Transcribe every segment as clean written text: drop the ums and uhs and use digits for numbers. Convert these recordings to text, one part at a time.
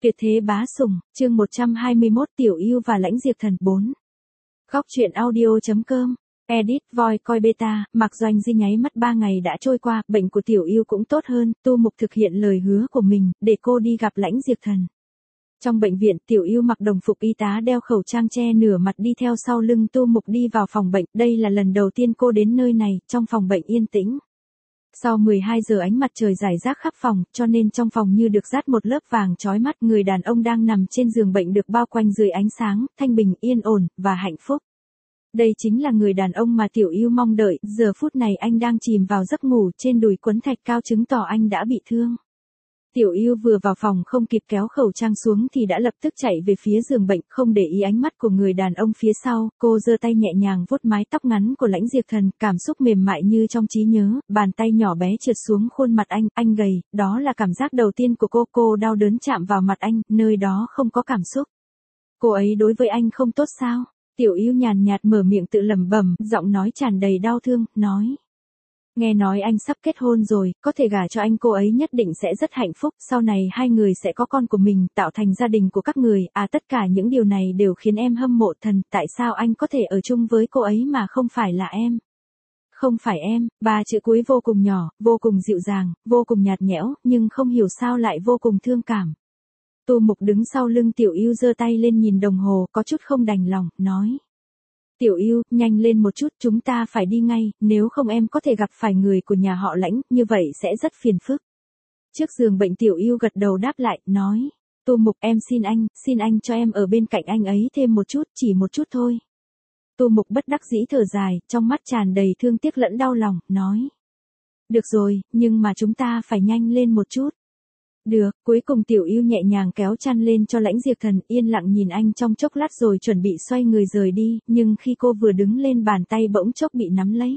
Tuyệt thế bá sủng, chương 121 Tiểu Yêu và Lãnh Diệp Thần 4. Góc truyện audio.com. Edit Voi coi beta, Mạc Doanh Di nháy mắt 3 ngày đã trôi qua, bệnh của Tiểu Yêu cũng tốt hơn, Tu Mục thực hiện lời hứa của mình, để cô đi gặp Lãnh Diệp Thần. Trong bệnh viện, Tiểu Yêu mặc đồng phục y tá đeo khẩu trang che nửa mặt đi theo sau lưng Tu Mục đi vào phòng bệnh, đây là lần đầu tiên cô đến nơi này, trong phòng bệnh yên tĩnh. Sau 12 giờ ánh mặt trời rải rác khắp phòng, cho nên trong phòng như được dát một lớp vàng chói mắt, người đàn ông đang nằm trên giường bệnh được bao quanh dưới ánh sáng, thanh bình, yên ổn, và hạnh phúc. Đây chính là người đàn ông mà Tiểu Yêu mong đợi, giờ phút này anh đang chìm vào giấc ngủ, trên đùi quấn thạch cao chứng tỏ anh đã bị thương. Tiểu Yêu vừa vào phòng không kịp kéo khẩu trang xuống thì đã lập tức chạy về phía giường bệnh, không để ý ánh mắt của người đàn ông phía sau, cô giơ tay nhẹ nhàng vuốt mái tóc ngắn của Lãnh Diệp Thần, cảm xúc mềm mại như trong trí nhớ, bàn tay nhỏ bé trượt xuống khuôn mặt anh gầy, đó là cảm giác đầu tiên của cô đau đớn chạm vào mặt anh, nơi đó không có cảm xúc. Cô ấy đối với anh không tốt sao? Tiểu Yêu nhàn nhạt mở miệng tự lẩm bẩm, giọng nói tràn đầy đau thương, nói. Nghe nói anh sắp kết hôn rồi, có thể gả cho anh, cô ấy nhất định sẽ rất hạnh phúc, sau này hai người sẽ có con của mình, tạo thành gia đình của các người, tất cả những điều này đều khiến em hâm mộ Thần, tại sao anh có thể ở chung với cô ấy mà không phải là em? Không phải em, 3 chữ cuối vô cùng nhỏ, vô cùng dịu dàng, vô cùng nhạt nhẽo, nhưng không hiểu sao lại vô cùng thương cảm. Tu Mục đứng sau lưng Tiểu Yêu giơ tay lên nhìn đồng hồ, có chút không đành lòng, nói. Tiểu Yêu, nhanh lên một chút, chúng ta phải đi ngay, nếu không em có thể gặp phải người của nhà họ Lãnh, như vậy sẽ rất phiền phức. Trước giường bệnh Tiểu Yêu gật đầu đáp lại, nói. Tu Mục, em xin anh cho em ở bên cạnh anh ấy thêm một chút, chỉ một chút thôi. Tu Mục bất đắc dĩ thở dài, trong mắt tràn đầy thương tiếc lẫn đau lòng, nói. Được rồi, nhưng mà chúng ta phải nhanh lên một chút. Được, cuối cùng Tiểu Yêu nhẹ nhàng kéo chăn lên cho Lãnh Diệp Thần, yên lặng nhìn anh trong chốc lát rồi chuẩn bị xoay người rời đi, nhưng khi cô vừa đứng lên bàn tay bỗng chốc bị nắm lấy.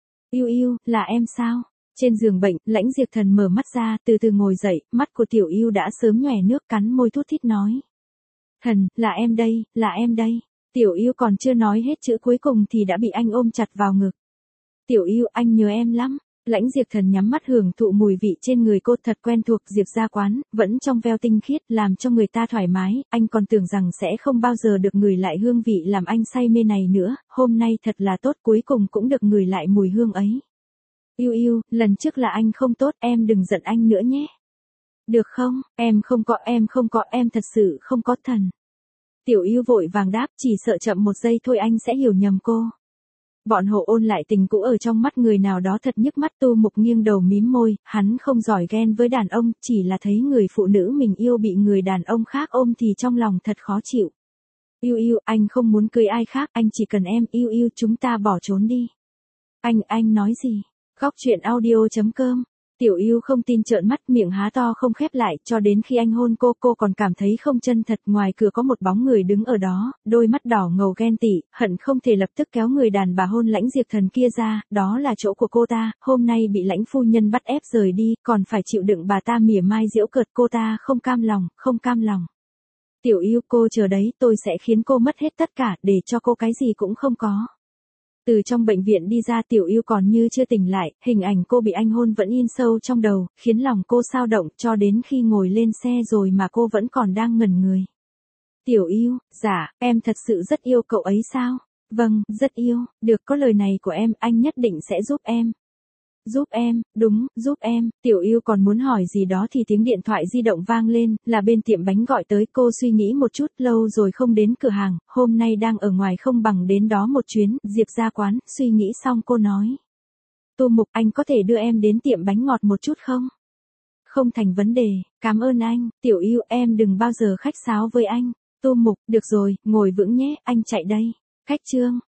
Yêu, là em sao? Trên giường bệnh, Lãnh Diệp Thần mở mắt ra, từ từ ngồi dậy, mắt của Tiểu Yêu đã sớm nhòe nước, cắn môi thút thít nói. Thần, là em đây. Tiểu Yêu còn chưa nói hết chữ cuối cùng thì đã bị anh ôm chặt vào ngực. Tiểu Yêu, anh nhớ em lắm. Lãnh Diệp Thần nhắm mắt hưởng thụ mùi vị trên người cô thật quen thuộc, Diệp gia quán, vẫn trong veo tinh khiết, làm cho người ta thoải mái, anh còn tưởng rằng sẽ không bao giờ được ngửi lại hương vị làm anh say mê này nữa, hôm nay thật là tốt, cuối cùng cũng được ngửi lại mùi hương ấy. Yêu, lần trước là anh không tốt, em đừng giận anh nữa nhé. Được không, em không có, em thật sự không có Thần. Tiểu Yêu vội vàng đáp, chỉ sợ chậm một giây thôi anh sẽ hiểu nhầm cô. Bọn họ ôn lại tình cũ ở trong mắt người nào đó thật nhức mắt. Tu Mục nghiêng đầu mím môi, hắn không giỏi ghen với đàn ông, chỉ là thấy người phụ nữ mình yêu bị người đàn ông khác ôm thì trong lòng thật khó chịu. Yêu, anh không muốn cưới ai khác, anh chỉ cần em, yêu, chúng ta bỏ trốn đi. Anh nói gì? Góc truyện audio.com. Tiểu Yêu không tin trợn mắt, miệng há to không khép lại, cho đến khi anh hôn cô còn cảm thấy không chân thật. Ngoài cửa có một bóng người đứng ở đó, đôi mắt đỏ ngầu ghen tị, hận không thể lập tức kéo người đàn bà hôn Lãnh Diệp Thần kia ra, đó là chỗ của cô ta, hôm nay bị Lãnh phu nhân bắt ép rời đi, còn phải chịu đựng bà ta mỉa mai giễu cợt, cô ta không cam lòng. Tiểu Yêu, cô chờ đấy, tôi sẽ khiến cô mất hết tất cả, để cho cô cái gì cũng không có. Từ trong bệnh viện đi ra, Tiểu Yêu còn như chưa tỉnh lại, hình ảnh cô bị anh hôn vẫn in sâu trong đầu, khiến lòng cô xao động, cho đến khi ngồi lên xe rồi mà cô vẫn còn đang ngẩn người. Tiểu Yêu, dạ, em thật sự rất yêu cậu ấy sao? Vâng, rất yêu, được, có lời này của em, anh nhất định sẽ giúp em. Giúp em, đúng, giúp em. Tiểu Yêu còn muốn hỏi gì đó thì tiếng điện thoại di động vang lên, là bên tiệm bánh gọi tới. Cô suy nghĩ một chút, lâu rồi không đến cửa hàng, hôm nay đang ở ngoài không bằng đến đó một chuyến, Diệp gia quán, suy nghĩ xong cô nói. Tu Mục, anh có thể đưa em đến tiệm bánh ngọt một chút không? Không thành vấn đề, cảm ơn anh. Tiểu Yêu, em đừng bao giờ khách sáo với anh. Tu Mục, được rồi, ngồi vững nhé, anh chạy đây. Khách trương.